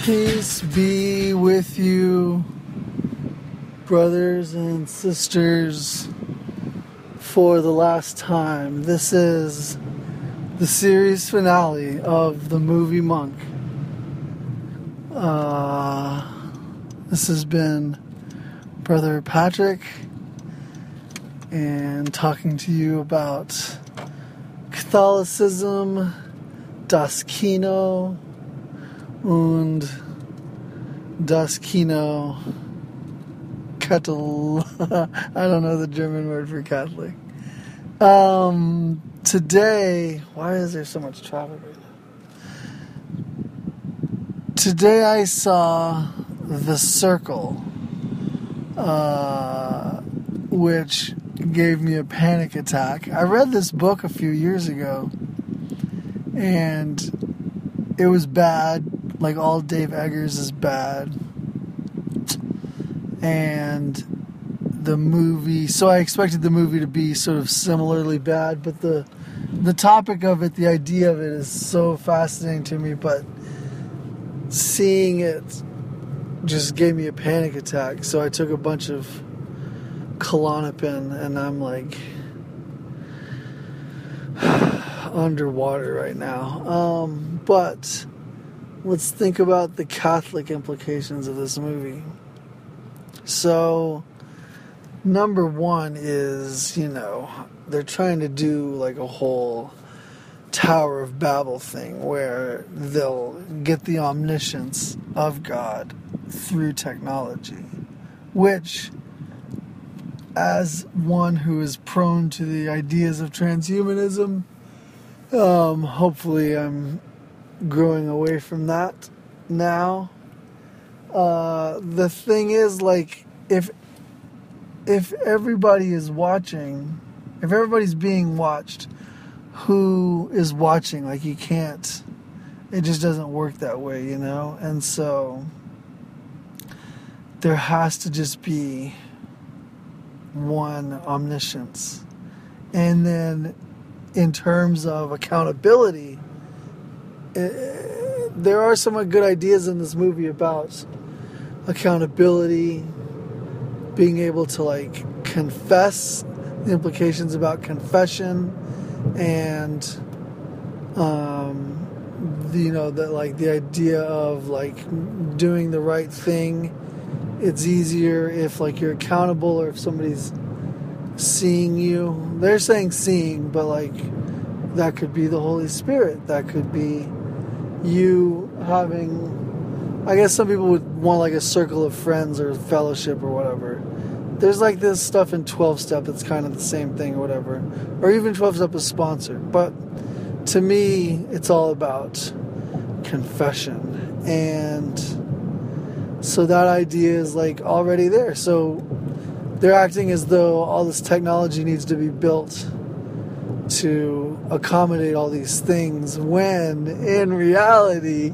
Peace be with you, brothers and sisters, for the last time. This is the series finale of the movie Monk. This has been Brother Patrick, and talking to you about Catholicism, das Kino, und das Kino Kattel. I don't know the German word for Catholic. Today, why is there so much traffic right now? Today I saw The Circle, which gave me a panic attack. I read this book a few years ago, and it was bad. Like, all Dave Eggers is bad. And the movie, so I expected the movie to be sort of similarly bad, but the topic of it, the idea of it is so fascinating to me, but seeing it just gave me a panic attack. So I took a bunch of Klonopin, and I'm like underwater right now. But let's think about the Catholic implications of this movie. So, number one is, they're trying to do like a whole Tower of Babel thing where they'll get the omniscience of God through technology, which, as one who is prone to the ideas of transhumanism, hopefully I'm growing away from that now. The thing is, like, if everybody is watching, if everybody's being watched, who is watching? Like, you can't, it just doesn't work that way, And so there has to just be one omniscience. And then in terms of accountability, there are some good ideas in this movie about accountability, being able to like confess, the implications about confession, and the idea of like doing the right thing. It's easier if like you're accountable, or if somebody's seeing you. They're saying seeing, but like that could be the Holy Spirit. That could be you having, I guess some people would want like a circle of friends or fellowship or whatever. There's like this stuff in 12-step that's kind of the same thing or whatever. Or even 12-step is sponsored. But to me, it's all about confession. And so that idea is like already there. So they're acting as though all this technology needs to be built to accommodate all these things, when in reality,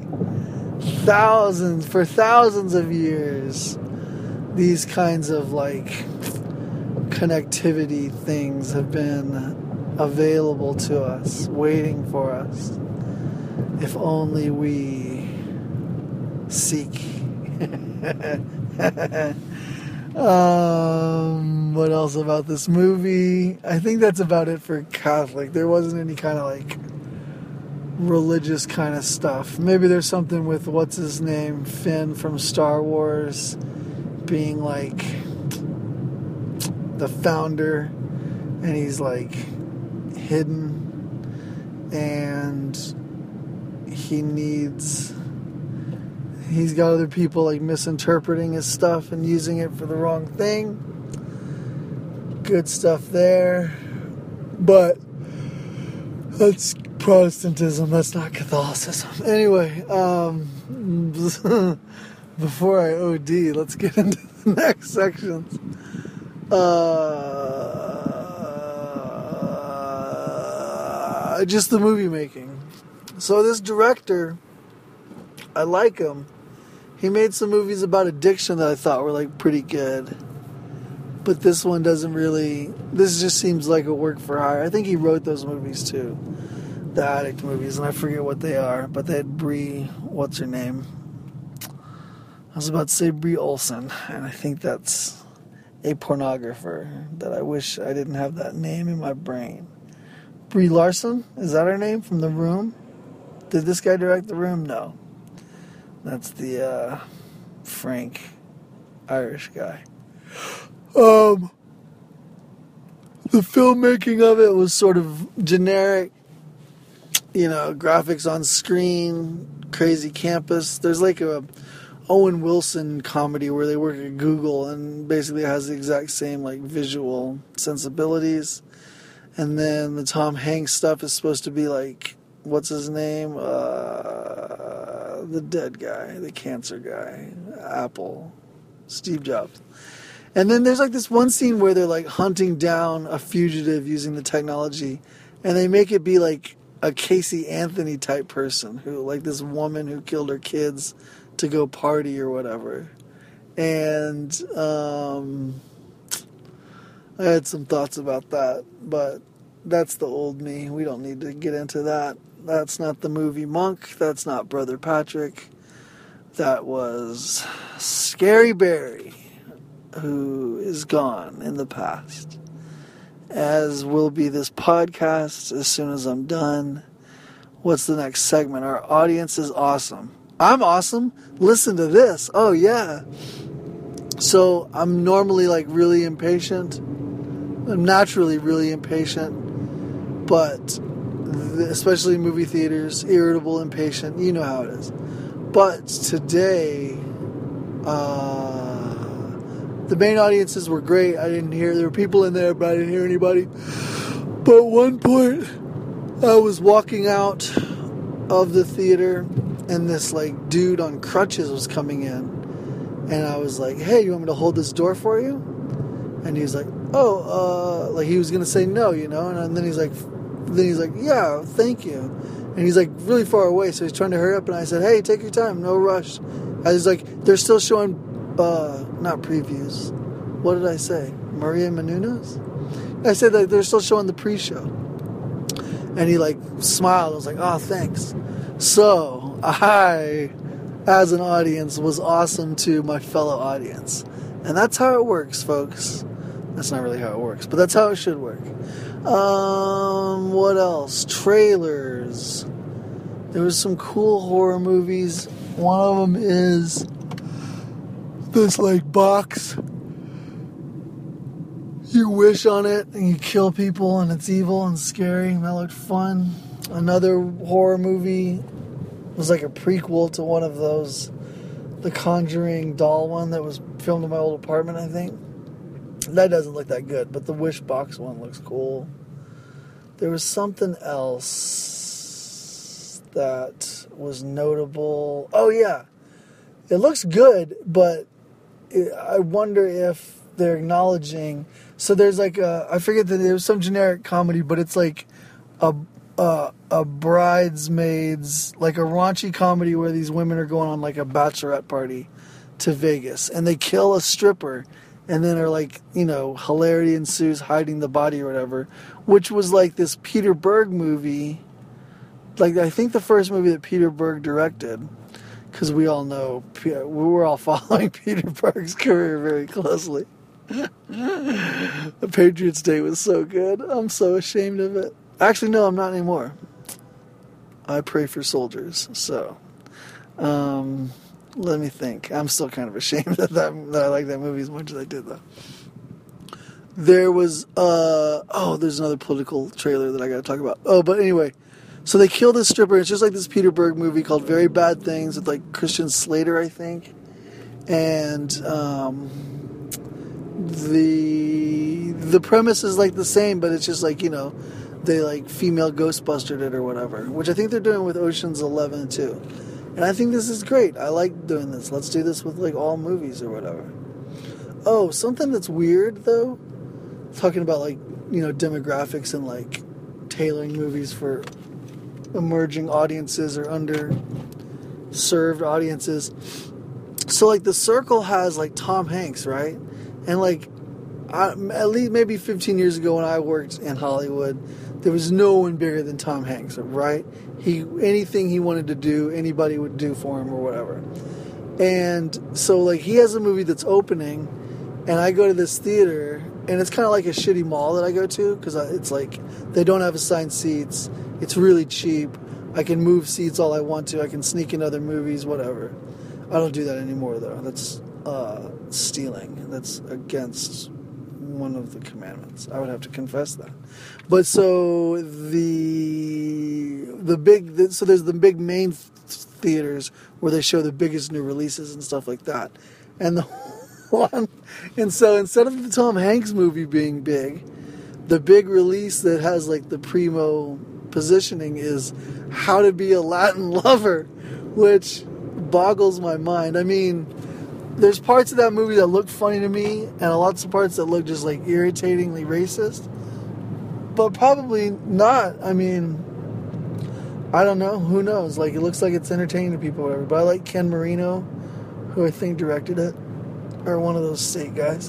for thousands of years, these kinds of like connectivity things have been available to us, waiting for us, if only we seek. What else about this movie? I think that's about it for Catholic. There wasn't any kind of like religious kind of stuff. Maybe there's something with what's his name, Finn from Star Wars, being like the founder, and he's like hidden, and he's got other people like misinterpreting his stuff and using it for the wrong thing. Good stuff there. But that's Protestantism, that's not Catholicism. Anyway, before I OD, let's get into the next sections. Just the movie making. So this director, I like him. He made some movies about addiction that I thought were like pretty good. But this one doesn't really, this just seems like a work for hire. I think he wrote those movies too. The addict movies, and I forget what they are, but they had Brie, what's her name? I was about to say Brie Olson, and I think that's a pornographer that I wish I didn't have that name in my brain. Brie Larson? Is that her name from The Room? Did this guy direct The Room? No. That's the Frank Irish guy. The filmmaking of it was sort of generic, graphics on screen, crazy campus. There's like a Owen Wilson comedy where they work at Google and basically has the exact same like visual sensibilities. And then the Tom Hanks stuff is supposed to be like, what's his name? The dead guy, the cancer guy, Apple, Steve Jobs. And then there's like this one scene where they're like hunting down a fugitive using the technology, and they make it be like a Casey Anthony type person who, like this woman who killed her kids to go party or whatever. And I had some thoughts about that, but that's the old me. We don't need to get into that. That's not the movie Monk. That's not Brother Patrick. That was Scary Barry, who is gone in the past. As will be this podcast as soon as I'm done. What's the next segment? Our audience is awesome. I'm awesome. Listen to this. Oh, yeah. So I'm normally like really impatient. I'm naturally really impatient. But especially movie theaters, irritable, impatient. You know how it is. But today, the main audiences were great. I didn't hear, there were people in there, but I didn't hear anybody. But at one point, I was walking out of the theater, and this like dude on crutches was coming in, and I was like, "Hey, you want me to hold this door for you?" And he's like, "Oh, like he was gonna say no, and then he's like, "Yeah, thank you." And he's like really far away, so he's trying to hurry up, and I said, "Hey, take your time, no rush." I was like, "They're still showing." Not previews. What did I say? Maria Menounos? I said that they're still showing the pre-show. And he like smiled. I was like, "Oh, thanks." So I, as an audience, was awesome to my fellow audience. And that's how it works, folks. That's not really how it works, but that's how it should work. What else? Trailers. There was some cool horror movies. One of them is this like box, you wish on it and you kill people and it's evil and scary, and that looked fun. Another horror movie was like a prequel to one of those, the Conjuring doll one that was filmed in my old apartment, I think. That doesn't look that good, but the wish box one looks cool. There was something else that was notable. Oh yeah, it looks good, but I wonder if they're acknowledging. So there's like I forget that there was some generic comedy, but it's like a bridesmaids, like a raunchy comedy where these women are going on like a bachelorette party to Vegas, and they kill a stripper, and then are like, hilarity ensues, hiding the body or whatever, which was like this Peter Berg movie. Like I think the first movie that Peter Berg directed. Because we all know, we were all following Peter Berg's career very closely. The Patriots Day was so good. I'm so ashamed of it. Actually, no, I'm not anymore. I pray for soldiers. So, let me think. I'm still kind of ashamed that I like that movie as much as I did, though. There was, there's another political trailer that I got to talk about. Oh, but anyway. So they kill this stripper. It's just like this Peter Berg movie called Very Bad Things with like Christian Slater, I think. And the premise is like the same, but it's just like, they like female Ghostbustered it or whatever, which I think they're doing with Ocean's 11 too. And I think this is great. I like doing this. Let's do this with like all movies or whatever. Oh, something that's weird though, talking about like, demographics and like tailoring movies for emerging audiences or underserved audiences. So like The Circle has like Tom Hanks, right? And like at least maybe 15 years ago when I worked in Hollywood, there was no one bigger than Tom Hanks, right? Anything he wanted to do, anybody would do for him or whatever. And so, like, he has a movie that's opening, and I go to this theater, and it's kind of like a shitty mall that I go to, because it's like, they don't have assigned seats, it's really cheap, I can move seats all I want to, I can sneak in other movies, whatever. I don't do that anymore, though. That's stealing. That's against one of the commandments. I would have to confess that. But so so there's the big main theaters where they show the biggest new releases and stuff like that. And the one, and so instead of the Tom Hanks movie being big, the big release that has like the primo positioning is How to Be a Latin Lover, which boggles my mind. I mean, there's parts of that movie that look funny to me, and lots of parts that look just like irritatingly racist, but probably not. I mean, I don't know. Who knows? Like, it looks like it's entertaining to people, or whatever. But I like Ken Marino, who I think directed it, or one of those state guys.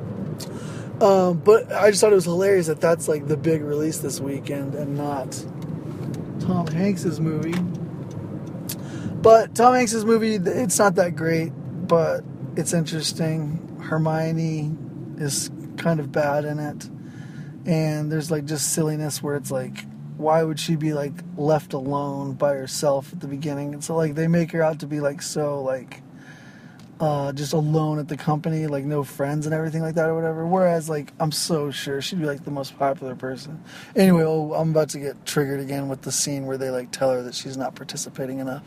But I just thought it was hilarious that that's like the big release this weekend and not Tom Hanks's movie. But Tom Hanks's movie, it's not that great, but it's interesting. Hermione is kind of bad in it. And there's like just silliness where it's like, why would she be like left alone by herself at the beginning? And so like they make her out to be like so like just alone at the company, like no friends and everything like that or whatever. Whereas like I'm so sure she'd be like the most popular person. Anyway, I'm about to get triggered again with the scene where they like tell her that she's not participating enough.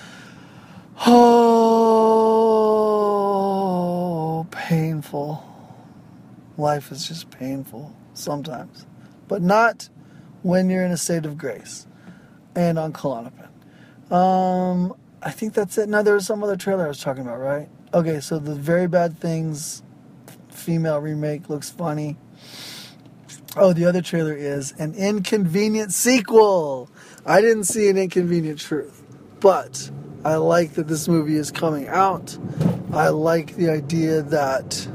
Oh, painful. Life is just painful sometimes, but not when you're in a state of grace and on Klonopin. I think that's it. Now, there was some other trailer I was talking about, right? Okay, so the Very Bad Things female remake looks funny. Oh, the other trailer is An Inconvenient Sequel. I didn't see An Inconvenient Truth, but I like that this movie is coming out. I like the idea that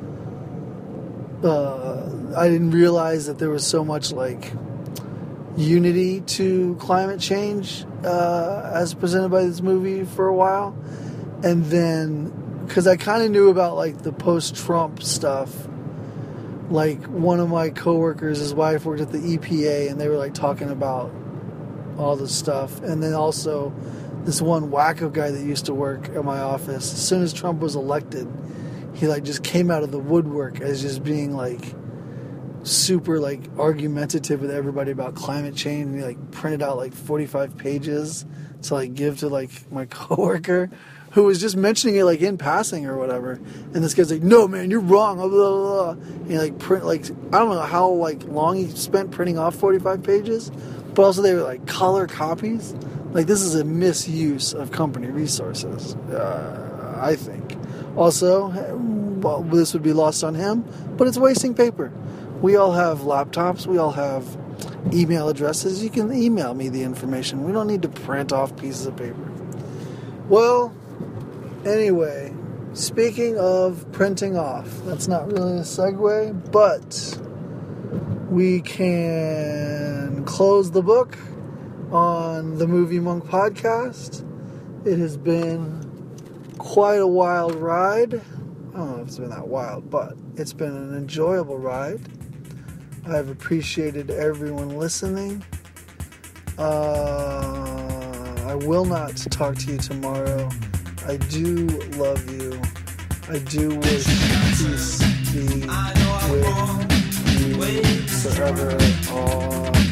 I didn't realize that there was so much like unity to climate change as presented by this movie for a while. And then, because I kind of knew about like the post-Trump stuff, like one of my coworkers, his wife worked at the EPA, and they were like talking about all this stuff. And then also this one wacko guy that used to work at my office, as soon as Trump was elected, he like just came out of the woodwork as just being like super like argumentative with everybody about climate change, and he like printed out like 45 pages to like give to like my coworker who was just mentioning it like in passing or whatever, and this guy's like, no man, you're wrong, blah blah blah, and he like print like, I don't know how like long he spent printing off 45 pages, but also they were like color copies. Like, this is a misuse of company resources, I think. Also, well, this would be lost on him, but it's wasting paper. We all have laptops. We all have email addresses. You can email me the information. We don't need to print off pieces of paper. Well, anyway, speaking of printing off, that's not really a segue, but we can close the book on the Movie Monk podcast. It has been quite a wild ride. I don't know if it's been that wild, but it's been an enjoyable ride. I've appreciated everyone listening. I will not talk to you tomorrow. I do love you. I do wish peace be with you forever.